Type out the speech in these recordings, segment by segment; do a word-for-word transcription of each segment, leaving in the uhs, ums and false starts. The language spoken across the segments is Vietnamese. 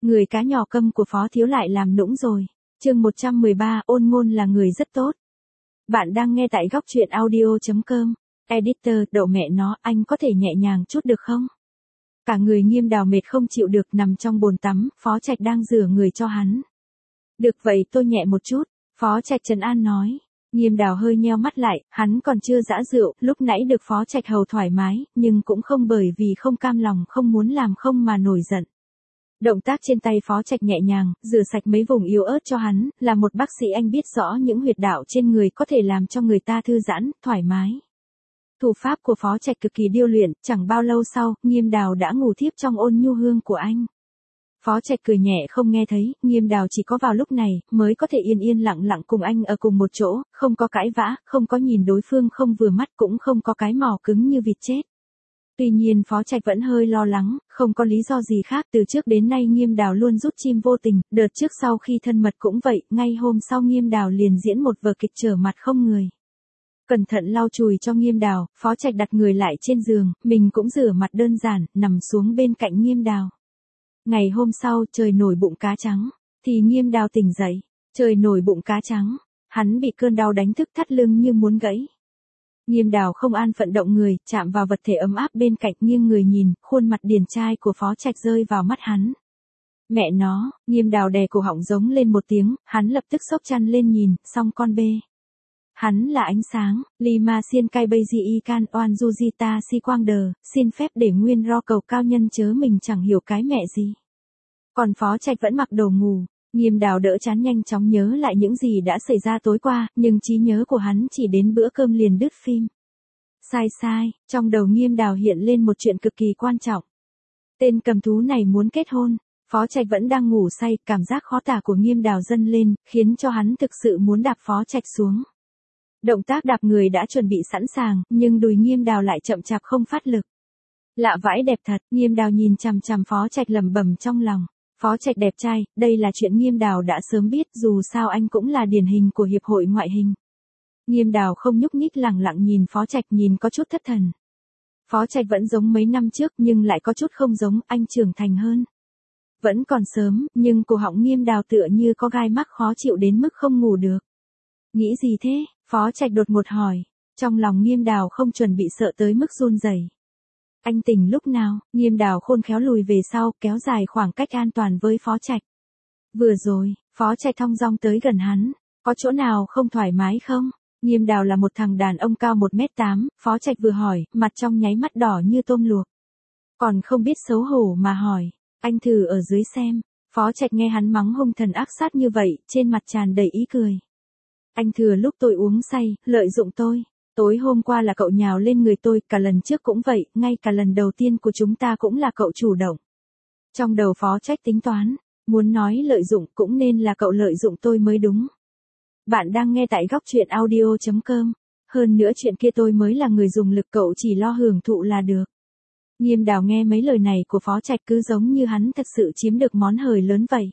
Người cá nhỏ câm của Phó Thiếu lại làm nũng rồi. Chương một trăm mười ba, Ôn Ngôn là người rất tốt. Bạn đang nghe tại góc truyện audio chấm com. Editor, đậu mẹ nó, anh có thể nhẹ nhàng chút được không? Cả người Nghiêm Đào mệt không chịu được nằm trong bồn tắm, Phó Trạch đang rửa người cho hắn. Được vậy tôi nhẹ một chút, Phó Trạch trấn an nói. Nghiêm Đào hơi nheo mắt lại, hắn còn chưa dã rượu, lúc nãy được Phó Trạch hầu thoải mái, nhưng cũng không bởi vì không cam lòng không muốn làm không mà nổi giận. Động tác trên tay Phó Trạch nhẹ nhàng, rửa sạch mấy vùng yếu ớt cho hắn, là một bác sĩ anh biết rõ những huyệt đạo trên người có thể làm cho người ta thư giãn, thoải mái. Thủ pháp của Phó Trạch cực kỳ điêu luyện, chẳng bao lâu sau, Nghiêm Đào đã ngủ thiếp trong ôn nhu hương của anh. Phó Trạch cười nhẹ không nghe thấy, Nghiêm Đào chỉ có vào lúc này, mới có thể yên yên lặng lặng cùng anh ở cùng một chỗ, không có cãi vã, không có nhìn đối phương không vừa mắt cũng không có cái mỏ cứng như vịt chết. Tuy nhiên Phó Trạch vẫn hơi lo lắng, không có lý do gì khác, từ trước đến nay Nghiêm Đào luôn rút chim vô tình, đợt trước sau khi thân mật cũng vậy, ngay hôm sau Nghiêm Đào liền diễn một vở kịch trở mặt không người. Cẩn thận lau chùi cho Nghiêm Đào, Phó Trạch đặt người lại trên giường, mình cũng rửa mặt đơn giản, nằm xuống bên cạnh Nghiêm Đào. Ngày hôm sau, trời nổi bụng cá trắng, thì Nghiêm Đào tỉnh dậy, trời nổi bụng cá trắng, hắn bị cơn đau đánh thức thắt lưng như muốn gãy. Nghiêm Đào không an phận động người, chạm vào vật thể ấm áp bên cạnh, nghiêng người nhìn, khuôn mặt điển trai của Phó Trạch rơi vào mắt hắn. Mẹ nó, Nghiêm Đào đè cổ họng giống lên một tiếng, hắn lập tức xốc chăn lên nhìn, xong con bê. Hắn là ánh sáng, Lima Xiên Kai Bây Di Y Can Oan Jujita Si Quang Đờ, xin phép để nguyên ro cầu cao nhân chớ mình chẳng hiểu cái mẹ gì. Còn Phó Trạch vẫn mặc đồ ngủ. Nghiêm Đào đỡ chán nhanh chóng nhớ lại những gì đã xảy ra tối qua, nhưng trí nhớ của hắn chỉ đến bữa cơm liền đứt phim. Sai sai, trong đầu Nghiêm Đào hiện lên một chuyện cực kỳ quan trọng. Tên cầm thú này muốn kết hôn. Phó Trạch vẫn đang ngủ say, cảm giác khó tả của Nghiêm Đào dâng lên, khiến cho hắn thực sự muốn đạp Phó Trạch xuống. Động tác đạp người đã chuẩn bị sẵn sàng, nhưng đùi Nghiêm Đào lại chậm chạp không phát lực. Lạ vãi đẹp thật, Nghiêm Đào nhìn chằm chằm Phó Trạch lẩm bẩm trong lòng. Phó Trạch đẹp trai, đây là chuyện Nghiêm Đào đã sớm biết, dù sao anh cũng là điển hình của hiệp hội ngoại hình. Nghiêm Đào không nhúc nhích lẳng lặng nhìn Phó Trạch, nhìn có chút thất thần. Phó Trạch vẫn giống mấy năm trước nhưng lại có chút không giống, anh trưởng thành hơn. Vẫn còn sớm, nhưng cổ họng Nghiêm Đào tựa như có gai mắc khó chịu đến mức không ngủ được. Nghĩ gì thế? Phó Trạch đột ngột hỏi. Trong lòng Nghiêm Đào không chuẩn bị sợ tới mức run rẩy. Anh tỉnh lúc nào? Nghiêm Đào khôn khéo lùi về sau, kéo dài khoảng cách an toàn với Phó Trạch. Vừa rồi, Phó Trạch thong dong tới gần hắn. Có chỗ nào không thoải mái không? Nghiêm Đào là một thằng đàn ông cao một mét tám, Phó Trạch vừa hỏi, mặt trong nháy mắt đỏ như tôm luộc. Còn không biết xấu hổ mà hỏi, anh thử ở dưới xem. Phó Trạch nghe hắn mắng hung thần ác sát như vậy, trên mặt tràn đầy ý cười. Anh thừa lúc tôi uống say, lợi dụng tôi. Tối hôm qua là cậu nhào lên người tôi, cả lần trước cũng vậy, ngay cả lần đầu tiên của chúng ta cũng là cậu chủ động. Trong đầu Phó Trạch tính toán, muốn nói lợi dụng cũng nên là cậu lợi dụng tôi mới đúng. Bạn đang nghe tại góc truyện audio chấm com. Hơn nữa chuyện kia tôi mới là người dùng lực, cậu chỉ lo hưởng thụ là được. Nghiêm Đào nghe mấy lời này của Phó Trạch cứ giống như hắn thật sự chiếm được món hời lớn vậy.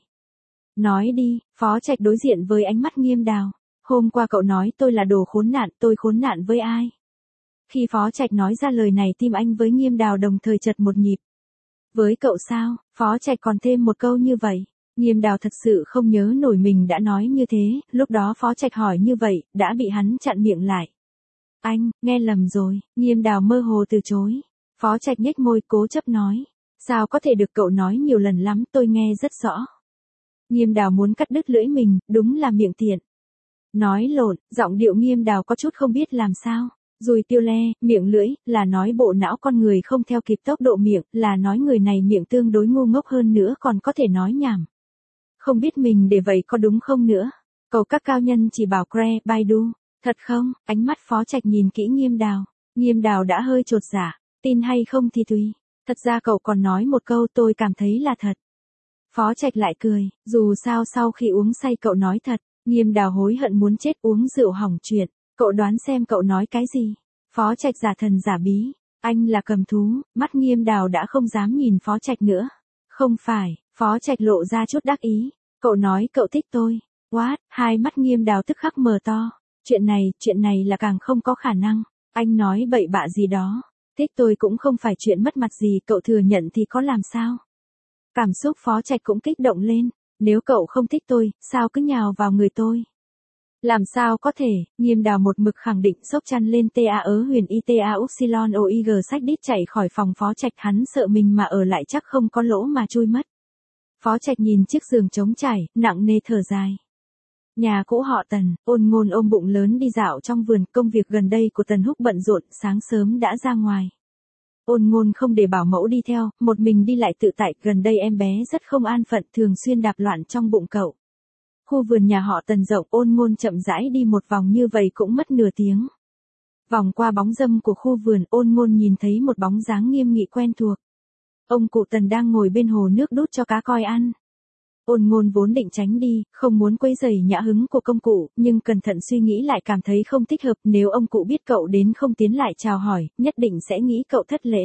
Nói đi, Phó Trạch đối diện với ánh mắt Nghiêm Đào. Hôm qua cậu nói tôi là đồ khốn nạn, tôi khốn nạn với ai? Khi Phó Trạch nói ra lời này, tim anh với Nghiêm Đào đồng thời chật một nhịp. Với cậu sao? Phó Trạch còn thêm một câu như vậy. Nghiêm Đào thật sự không nhớ nổi mình đã nói như thế, lúc đó Phó Trạch hỏi như vậy, đã bị hắn chặn miệng lại. Anh, nghe lầm rồi, Nghiêm Đào mơ hồ từ chối. Phó Trạch nhếch môi cố chấp nói. Sao có thể được, cậu nói nhiều lần lắm, tôi nghe rất rõ. Nghiêm Đào muốn cắt đứt lưỡi mình, đúng là miệng tiện. Nói lộn, giọng điệu Nghiêm Đào có chút không biết làm sao. Dùi tiêu le, miệng lưỡi, là nói bộ não con người không theo kịp tốc độ miệng, là nói người này miệng tương đối ngu ngốc hơn nữa còn có thể nói nhảm. Không biết mình để vậy có đúng không nữa. Cầu các cao nhân chỉ bảo Cre, Baidu. Thật không? Ánh mắt Phó Trạch nhìn kỹ Nghiêm Đào. Nghiêm Đào đã hơi chột dạ. Tin hay không thì tùy. Thật ra cậu còn nói một câu tôi cảm thấy là thật. Phó Trạch lại cười. Dù sao sau khi uống say cậu nói thật. Nghiêm Đào hối hận muốn chết, uống rượu hỏng chuyện. Cậu đoán xem cậu nói cái gì? Phó Trạch giả thần giả bí. Anh là cầm thú. Mắt Nghiêm Đào đã không dám nhìn Phó Trạch nữa. Không phải, Phó Trạch lộ ra chút đắc ý. Cậu nói cậu thích tôi. What? Hai mắt Nghiêm Đào tức khắc mở to. Chuyện này, chuyện này là càng không có khả năng. Anh nói bậy bạ gì đó. Thích tôi cũng không phải chuyện mất mặt gì, cậu thừa nhận thì có làm sao? Cảm xúc Phó Trạch cũng kích động lên. Nếu cậu không thích tôi, sao cứ nhào vào người tôi? Làm sao có thể, Nghiêm Đào một mực khẳng định xốc chăn lên ta ớ huyền y ta upsilon oig sách đít chạy khỏi phòng Phó Trạch, hắn sợ mình mà ở lại chắc không có lỗ mà chui mất. Phó Trạch nhìn chiếc giường trống trải, nặng nề thở dài. Nhà cũ họ Tần, Ôn Ngôn ôm bụng lớn đi dạo trong vườn, công việc gần đây của Tần Húc bận rộn, sáng sớm đã ra ngoài. Ôn Ngôn không để bảo mẫu đi theo, một mình đi lại tự tại, gần đây em bé rất không an phận, thường xuyên đạp loạn trong bụng cậu. Khu vườn nhà họ Tần rộng, Ôn Ngôn chậm rãi đi một vòng như vậy cũng mất nửa tiếng. Vòng qua bóng râm của khu vườn, Ôn Ngôn nhìn thấy một bóng dáng nghiêm nghị quen thuộc. Ông cụ Tần đang ngồi bên hồ nước đút cho cá coi ăn. Ôn Ngôn vốn định tránh đi, không muốn quấy rầy nhã hứng của công cụ, nhưng cẩn thận suy nghĩ lại cảm thấy không thích hợp, nếu ông cụ biết cậu đến không tiến lại chào hỏi, nhất định sẽ nghĩ cậu thất lễ.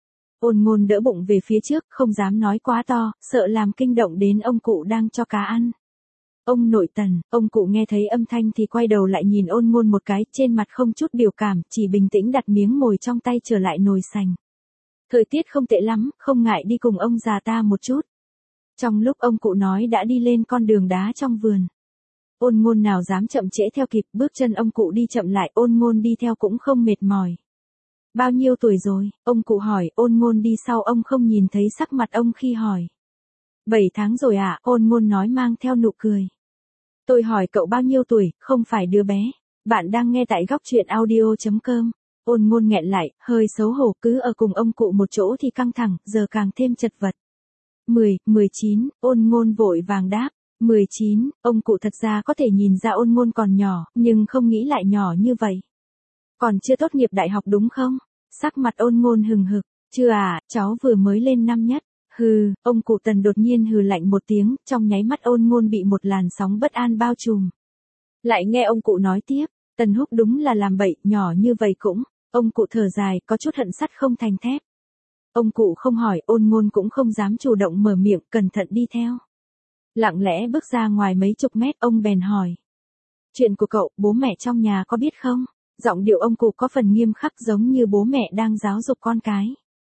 Ôn Ngôn đỡ bụng về phía trước, không dám nói quá to, sợ làm kinh động đến ông cụ đang cho cá ăn. Ông nội Tần, ông cụ nghe thấy âm thanh thì quay đầu lại nhìn Ôn Ngôn một cái, trên mặt không chút biểu cảm, chỉ bình tĩnh đặt miếng mồi trong tay trở lại nồi sành. Thời tiết không tệ lắm, không ngại đi cùng ông già ta một chút. Trong lúc ông cụ nói đã đi lên con đường đá trong vườn. Ôn Ngôn nào dám chậm trễ theo kịp, bước chân ông cụ đi chậm lại, Ôn Ngôn đi theo cũng không mệt mỏi. Bao nhiêu tuổi rồi? Ông cụ hỏi, Ôn Ngôn đi sau ông không nhìn thấy sắc mặt ông khi hỏi. Bảy tháng rồi ạ, à? Ôn Ngôn nói mang theo nụ cười. Tôi hỏi cậu bao nhiêu tuổi, không phải đứa bé. Bạn đang nghe tại góc truyện audio chấm com. Ôn Ngôn nghẹn lại, hơi xấu hổ, cứ ở cùng ông cụ một chỗ thì căng thẳng, giờ càng thêm chật vật. mười, mười chín, Ôn Ngôn vội vàng đáp. mười chín, ông cụ thật ra có thể nhìn ra Ôn Ngôn còn nhỏ, nhưng không nghĩ lại nhỏ như vậy. Còn chưa tốt nghiệp đại học đúng không? Sắc mặt Ôn Ngôn hừng hực. Chưa à, cháu vừa mới lên năm nhất. Hừ, ông cụ Tần đột nhiên hừ lạnh một tiếng, trong nháy mắt Ôn Ngôn bị một làn sóng bất an bao trùm. Lại nghe ông cụ nói tiếp, Tần Húc đúng là làm bậy, nhỏ như vậy cũng. Ông cụ thở dài, có chút hận sắt không thành thép. Ông cụ không hỏi, Ôn Ngôn cũng không dám chủ động mở miệng, cẩn thận đi theo. Lặng lẽ bước ra ngoài mấy chục mét, ông bèn hỏi. Chuyện của cậu, bố mẹ trong nhà có biết không? Giọng điệu ông cụ có phần nghiêm khắc giống như bố mẹ đang giáo dục con cái.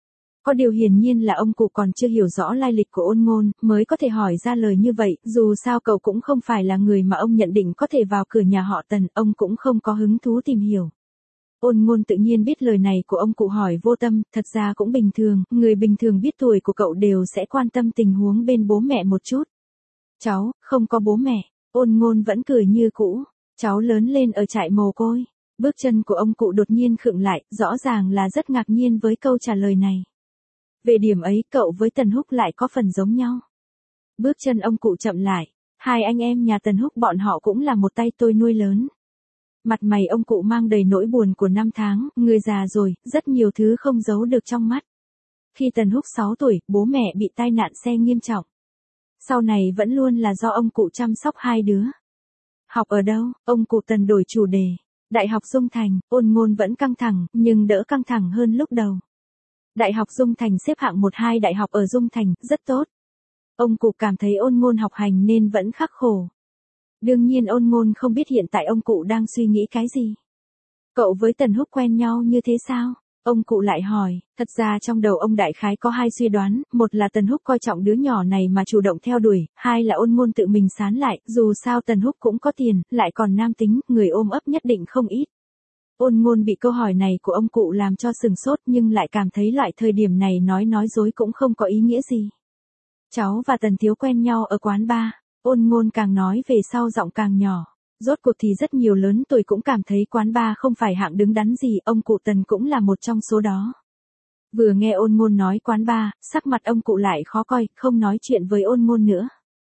Có điều hiển nhiên là ông cụ còn chưa hiểu rõ lai lịch của Ôn Ngôn, mới có thể hỏi ra lời như vậy, dù sao cậu cũng không phải là người mà ông nhận định có thể vào cửa nhà họ Tần, ông cũng không có hứng thú tìm hiểu. Ôn Ngôn tự nhiên biết lời này của ông cụ hỏi vô tâm, thật ra cũng bình thường, người bình thường biết tuổi của cậu đều sẽ quan tâm tình huống bên bố mẹ một chút. Cháu, không có bố mẹ, Ôn Ngôn vẫn cười như cũ, cháu lớn lên ở trại mồ côi. Bước chân của ông cụ đột nhiên khựng lại, rõ ràng là rất ngạc nhiên với câu trả lời này. Về điểm ấy cậu với Tần Húc lại có phần giống nhau. Bước chân ông cụ chậm lại, hai anh em nhà Tần Húc bọn họ cũng là một tay tôi nuôi lớn. Mặt mày ông cụ mang đầy nỗi buồn của năm tháng, người già rồi, rất nhiều thứ không giấu được trong mắt. Khi Tần Húc sáu tuổi, bố mẹ bị tai nạn xe nghiêm trọng. Sau này vẫn luôn là do ông cụ chăm sóc hai đứa. Học ở đâu? Ông cụ Tần đổi chủ đề. Đại học Dung Thành, Ôn Ngôn vẫn căng thẳng, nhưng đỡ căng thẳng hơn lúc đầu. Đại học Dung Thành xếp hạng một hai đại học ở Dung Thành, rất tốt. Ông cụ cảm thấy Ôn Ngôn học hành nên vẫn khắc khổ. Đương nhiên Ôn Ngôn không biết hiện tại ông cụ đang suy nghĩ cái gì. Cậu với Tần Húc quen nhau như thế sao? Ông cụ lại hỏi, thật ra trong đầu ông đại khái có hai suy đoán, một là Tần Húc coi trọng đứa nhỏ này mà chủ động theo đuổi, hai là Ôn Ngôn tự mình sán lại, dù sao Tần Húc cũng có tiền, lại còn nam tính, người ôm ấp nhất định không ít. Ôn Ngôn bị câu hỏi này của ông cụ làm cho sừng sốt nhưng lại cảm thấy loại thời điểm này nói nói dối cũng không có ý nghĩa gì. Cháu và Tần Thiếu quen nhau ở quán bar, Ôn Ngôn càng nói về sau giọng càng nhỏ. Rốt cuộc thì rất nhiều lớn tuổi cũng cảm thấy quán bar không phải hạng đứng đắn gì, ông cụ Tần cũng là một trong số đó. Vừa nghe Ôn Ngôn nói quán bar, sắc mặt ông cụ lại khó coi, không nói chuyện với Ôn Ngôn nữa.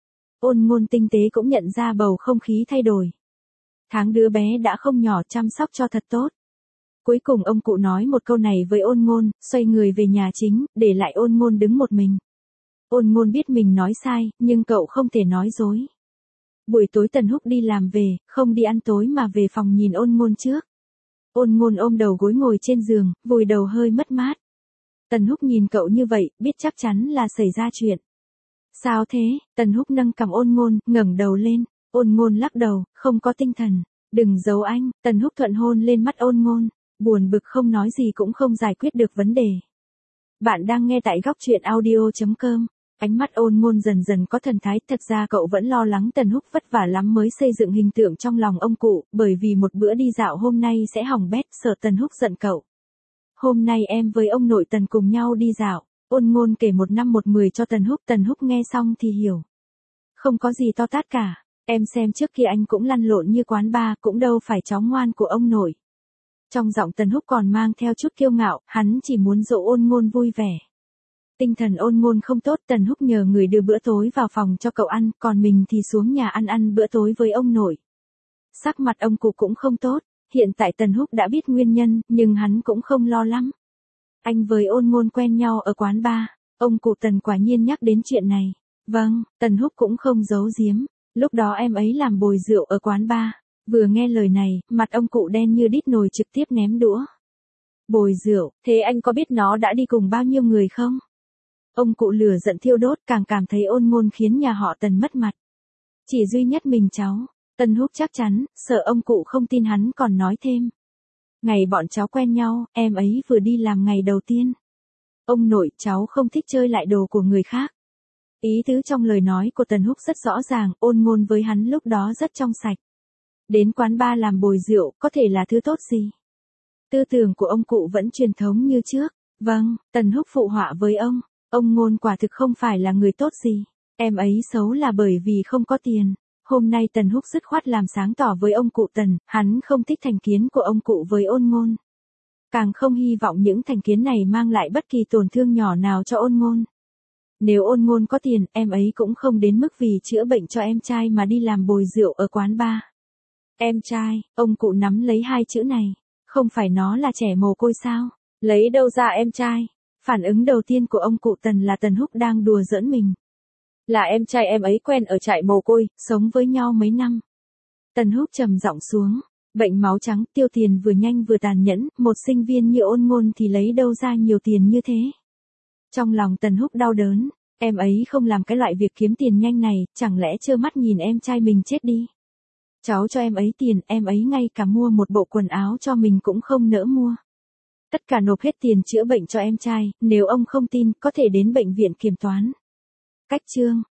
Ôn Ngôn tinh tế cũng nhận ra bầu không khí thay đổi. Tháng đứa bé đã không nhỏ, chăm sóc cho thật tốt. Cuối cùng ông cụ nói một câu này với Ôn Ngôn, xoay người về nhà chính, để lại Ôn Ngôn đứng một mình. Ôn Ngôn biết mình nói sai, nhưng cậu không thể nói dối. Buổi tối Tần Húc đi làm về, không đi ăn tối mà về phòng nhìn Ôn Ngôn trước. Ôn Ngôn ôm đầu gối ngồi trên giường, vùi đầu hơi mất mát. Tần Húc nhìn cậu như vậy, biết chắc chắn là xảy ra chuyện. Sao thế? Tần Húc nâng cằm Ôn Ngôn, ngẩng đầu lên. Ôn Ngôn lắc đầu, không có tinh thần. Đừng giấu anh. Tần Húc thuận hôn lên mắt Ôn Ngôn. Buồn bực không nói gì cũng không giải quyết được vấn đề. Bạn đang nghe tại góc truyện audio chấm com. Ánh mắt Ôn Ngôn dần dần có thần thái, thật ra cậu vẫn lo lắng Tần Húc vất vả lắm mới xây dựng hình tượng trong lòng ông cụ, bởi vì một bữa đi dạo hôm nay sẽ hỏng bét, sợ Tần Húc giận cậu. Hôm nay em với ông nội Tần cùng nhau đi dạo, Ôn Ngôn kể một năm một mười cho Tần Húc, Tần Húc nghe xong thì hiểu. Không có gì to tát cả, em xem trước kia anh cũng lăn lộn như quán bar, cũng đâu phải cháu ngoan của ông nội. Trong giọng Tần Húc còn mang theo chút kiêu ngạo, hắn chỉ muốn dỗ Ôn Ngôn vui vẻ. Tinh thần Ôn Ngôn không tốt, Tần Húc nhờ người đưa bữa tối vào phòng cho cậu ăn, còn mình thì xuống nhà ăn ăn bữa tối với ông nội. Sắc mặt ông cụ cũng không tốt, hiện tại Tần Húc đã biết nguyên nhân, nhưng hắn cũng không lo lắm. Anh với Ôn Ngôn quen nhau ở quán bar, ông cụ Tần quả nhiên nhắc đến chuyện này. Vâng, Tần Húc cũng không giấu giếm, lúc đó em ấy làm bồi rượu ở quán bar. Vừa nghe lời này, mặt ông cụ đen như đít nồi, trực tiếp ném đũa. Bồi rượu, thế anh có biết nó đã đi cùng bao nhiêu người không? Ông cụ lửa giận thiêu đốt, càng cảm thấy Ôn Ngôn khiến nhà họ Tần mất mặt. Chỉ duy nhất mình cháu, Tần Húc chắc chắn, sợ ông cụ không tin hắn còn nói thêm. Ngày bọn cháu quen nhau, em ấy vừa đi làm ngày đầu tiên. Ông nội, cháu không thích chơi lại đồ của người khác. Ý tứ trong lời nói của Tần Húc rất rõ ràng, Ôn Ngôn với hắn lúc đó rất trong sạch. Đến quán bar làm bồi rượu, có thể là thứ tốt gì? Tư tưởng của ông cụ vẫn truyền thống như trước. Vâng, Tần Húc phụ họa với ông. Ông Ngôn quả thực không phải là người tốt gì. Em ấy xấu là bởi vì không có tiền. Hôm nay Tần Húc dứt khoát làm sáng tỏ với ông cụ Tần, hắn không thích thành kiến của ông cụ với Ôn Ngôn. Càng không hy vọng những thành kiến này mang lại bất kỳ tổn thương nhỏ nào cho Ôn Ngôn. Nếu Ôn Ngôn có tiền, em ấy cũng không đến mức vì chữa bệnh cho em trai mà đi làm bồi rượu ở quán bar. Em trai, ông cụ nắm lấy hai chữ này. Không phải nó là trẻ mồ côi sao? Lấy đâu ra em trai? Phản ứng đầu tiên của ông cụ Tần là Tần Húc đang đùa giỡn mình. Là em trai em ấy quen ở trại mồ côi, sống với nhau mấy năm. Tần Húc trầm giọng xuống. Bệnh máu trắng, tiêu tiền vừa nhanh vừa tàn nhẫn, một sinh viên như Ôn Ngôn thì lấy đâu ra nhiều tiền như thế? Trong lòng Tần Húc đau đớn, em ấy không làm cái loại việc kiếm tiền nhanh này, chẳng lẽ trơ mắt nhìn em trai mình chết đi? Cháu cho em ấy tiền, em ấy ngay cả mua một bộ quần áo cho mình cũng không nỡ mua. Tất cả nộp hết tiền chữa bệnh cho em trai, nếu ông không tin, có thể đến bệnh viện kiểm toán. Cách chương